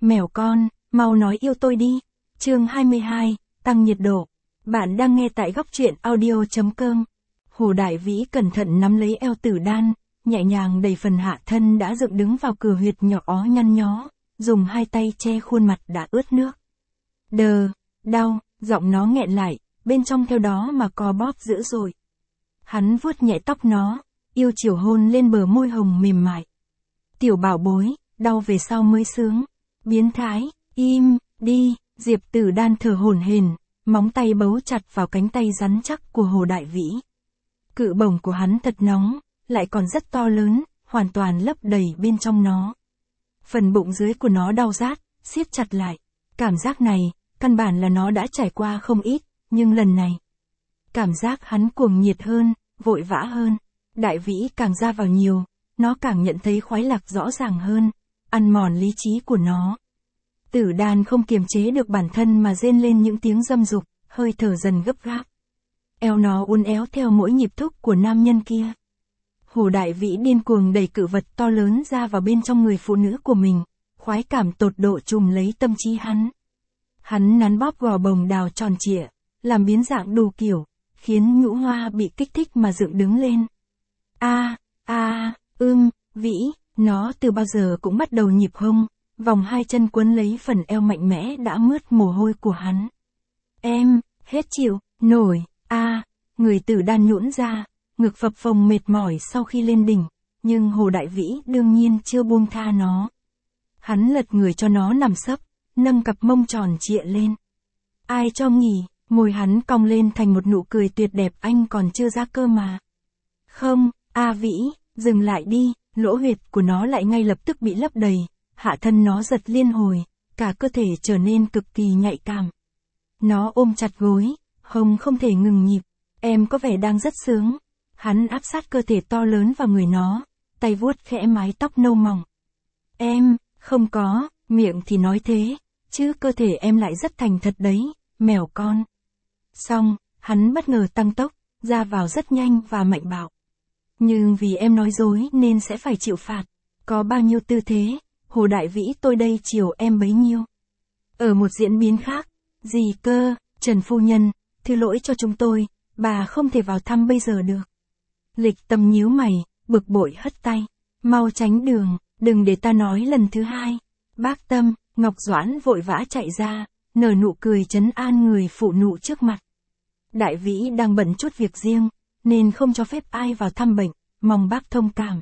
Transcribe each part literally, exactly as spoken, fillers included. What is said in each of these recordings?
Mèo con, mau nói yêu tôi đi. Chương hai mươi hai, tăng nhiệt độ. Bạn đang nghe tại góc truyện audio.com. Hồ Đại Vĩ cẩn thận nắm lấy eo Tử Đan, nhẹ nhàng đẩy phần hạ thân đã dựng đứng vào cửa huyệt nhỏ ó nhăn nhó, dùng hai tay che khuôn mặt đã ướt nước. Đờ, đau, giọng nó nghẹn lại, bên trong theo đó mà co bóp dữ dội. Hắn vuốt nhẹ tóc nó, yêu chiều hôn lên bờ môi hồng mềm mại. Tiểu bảo bối, đau về sau mới sướng. Biến thái, im, đi, Diệp Tử Đan thở hổn hển, móng tay bấu chặt vào cánh tay rắn chắc của Hồ Đại Vĩ. Cự bổng của hắn thật nóng, lại còn rất to lớn, hoàn toàn lấp đầy bên trong nó. Phần bụng dưới của nó đau rát, siết chặt lại. Cảm giác này, căn bản là nó đã trải qua không ít, nhưng lần này, cảm giác hắn cuồng nhiệt hơn, vội vã hơn. Đại Vĩ càng ra vào nhiều, nó càng nhận thấy khoái lạc rõ ràng hơn, ăn mòn lý trí của nó. Tử Đan không kiềm chế được bản thân mà rên lên những tiếng dâm dục, hơi thở dần gấp gáp. Eo nó uốn éo theo mỗi nhịp thúc của nam nhân kia. Hồ Đại Vĩ điên cuồng đẩy cự vật to lớn ra vào bên trong người phụ nữ của mình, khoái cảm tột độ trùm lấy tâm trí hắn. Hắn nắn bóp gò bồng đào tròn trịa, làm biến dạng đủ kiểu, khiến nhũ hoa bị kích thích mà dựng đứng lên. A, a, ưm, Vĩ, nó từ bao giờ cũng bắt đầu nhịp hông, vòng hai chân quấn lấy phần eo mạnh mẽ đã mướt mồ hôi của hắn. Em, hết chịu, nổi, a, người Tử Đan nhũn ra, ngực phập phồng mệt mỏi sau khi lên đỉnh, nhưng Hồ Đại Vĩ đương nhiên chưa buông tha nó. Hắn lật người cho nó nằm sấp, nâng cặp mông tròn trịa lên. Ai cho nghỉ, môi hắn cong lên thành một nụ cười tuyệt đẹp, anh còn chưa ra cơ mà. Không, a Vĩ, dừng lại đi, lỗ huyệt của nó lại ngay lập tức bị lấp đầy, hạ thân nó giật liên hồi, cả cơ thể trở nên cực kỳ nhạy cảm. Nó ôm chặt gối, hông không thể ngừng nhịp, em có vẻ đang rất sướng. Hắn áp sát cơ thể to lớn vào người nó, tay vuốt khẽ mái tóc nâu mỏng. Em, không có, miệng thì nói thế, chứ cơ thể em lại rất thành thật đấy, mèo con. Xong, hắn bất ngờ tăng tốc, ra vào rất nhanh và mạnh bạo. Nhưng vì em nói dối nên sẽ phải chịu phạt. Có bao nhiêu tư thế, Hồ Đại Vĩ tôi đây chiều em bấy nhiêu. Ở một diễn biến khác, gì cơ, Trần Phu Nhân, thứ lỗi cho chúng tôi, bà không thể vào thăm bây giờ được. Lịch Tâm nhíu mày, bực bội hất tay. Mau tránh đường, đừng để ta nói lần thứ hai. Bác Tâm, Ngọc Doãn vội vã chạy ra, nở nụ cười trấn an người phụ nữ trước mặt. Đại Vĩ đang bận chút việc riêng, nên không cho phép ai vào thăm bệnh, mong bác thông cảm.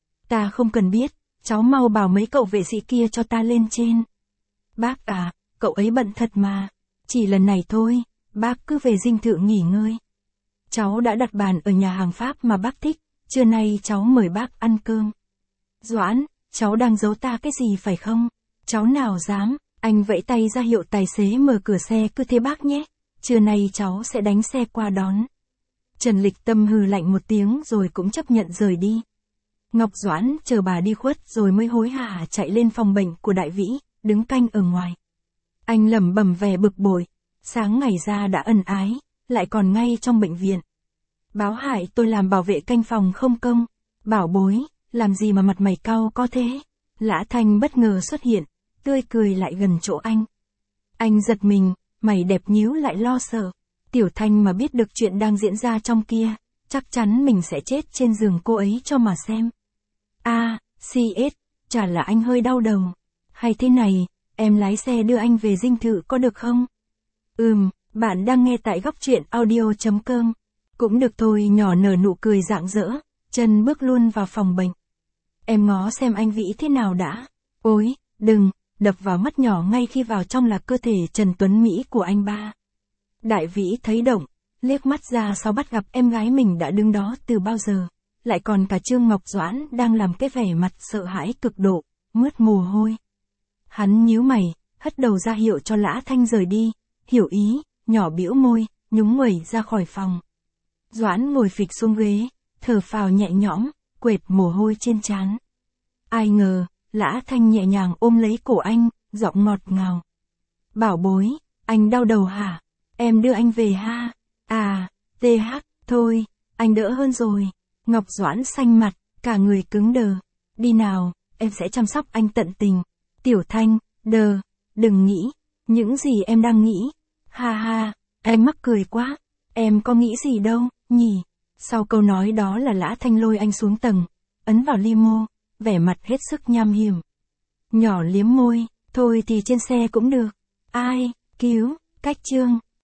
Ta không cần biết, cháu mau bảo mấy cậu vệ sĩ kia cho ta lên trên. Bác à, cậu ấy bận thật mà. Chỉ lần này thôi, bác cứ về dinh thự nghỉ ngơi. Cháu đã đặt bàn ở nhà hàng Pháp mà bác thích, trưa nay cháu mời bác ăn cơm. Doãn, cháu đang giấu ta cái gì phải không? Cháu nào dám, anh vẫy tay ra hiệu tài xế mở cửa xe, cứ thế bác nhé. Trưa nay cháu sẽ đánh xe qua đón. Trần Lịch Tâm hừ lạnh một tiếng rồi cũng chấp nhận rời đi. Ngọc Doãn chờ bà đi khuất rồi mới hối hả chạy lên phòng bệnh của Đại Vĩ, đứng canh ở ngoài. Anh lẩm bẩm vẻ bực bội, sáng ngày ra đã ân ái, lại còn ngay trong bệnh viện. Báo hại tôi làm bảo vệ canh phòng không công. Bảo bối, làm gì mà mặt mày cau có thế? Lã Thanh bất ngờ xuất hiện, tươi cười lại gần chỗ anh. Anh giật mình, mày đẹp nhíu lại lo sợ. Tiểu Thanh mà biết được chuyện đang diễn ra trong kia, chắc chắn mình sẽ chết trên giường cô ấy cho mà xem. A, xê ét, chả là anh hơi đau đầu. Hay thế này, em lái xe đưa anh về dinh thự có được không? Ừm, bạn đang nghe tại góc truyện audio.com. Cũng được thôi, nhỏ nở nụ cười rạng rỡ, chân bước luôn vào phòng bệnh. Em ngó xem anh Vĩ thế nào đã. Ôi, đừng, đập vào mắt nhỏ ngay khi vào trong là cơ thể Trần Tuấn Mỹ của anh ba. Đại Vĩ thấy động, liếc mắt ra sau bắt gặp em gái mình đã đứng đó từ bao giờ, lại còn cả Trương Ngọc Doãn đang làm cái vẻ mặt sợ hãi cực độ, mướt mồ hôi. Hắn nhíu mày, hất đầu ra hiệu cho Lã Thanh rời đi, hiểu ý, nhỏ bĩu môi, nhúng nguẩy ra khỏi phòng. Doãn ngồi phịch xuống ghế, thở phào nhẹ nhõm, quệt mồ hôi trên trán. Ai ngờ, Lã Thanh nhẹ nhàng ôm lấy cổ anh, giọng ngọt ngào. Bảo bối, anh đau đầu hả? Em đưa anh về ha. À, tê hát, thôi, anh đỡ hơn rồi. Ngọc Doãn xanh mặt, cả người cứng đờ. Đi nào, em sẽ chăm sóc anh tận tình. Tiểu Thanh, Đờ, đừng nghĩ. Những gì em đang nghĩ? Ha ha, em mắc cười quá. Em có nghĩ gì đâu, nhỉ? Sau câu nói đó là Lã Thanh lôi anh xuống tầng, ấn vào limo, vẻ mặt hết sức nham hiểm. Nhỏ liếm môi, thôi thì trên xe cũng được. Ai, cứu, Cách Trương.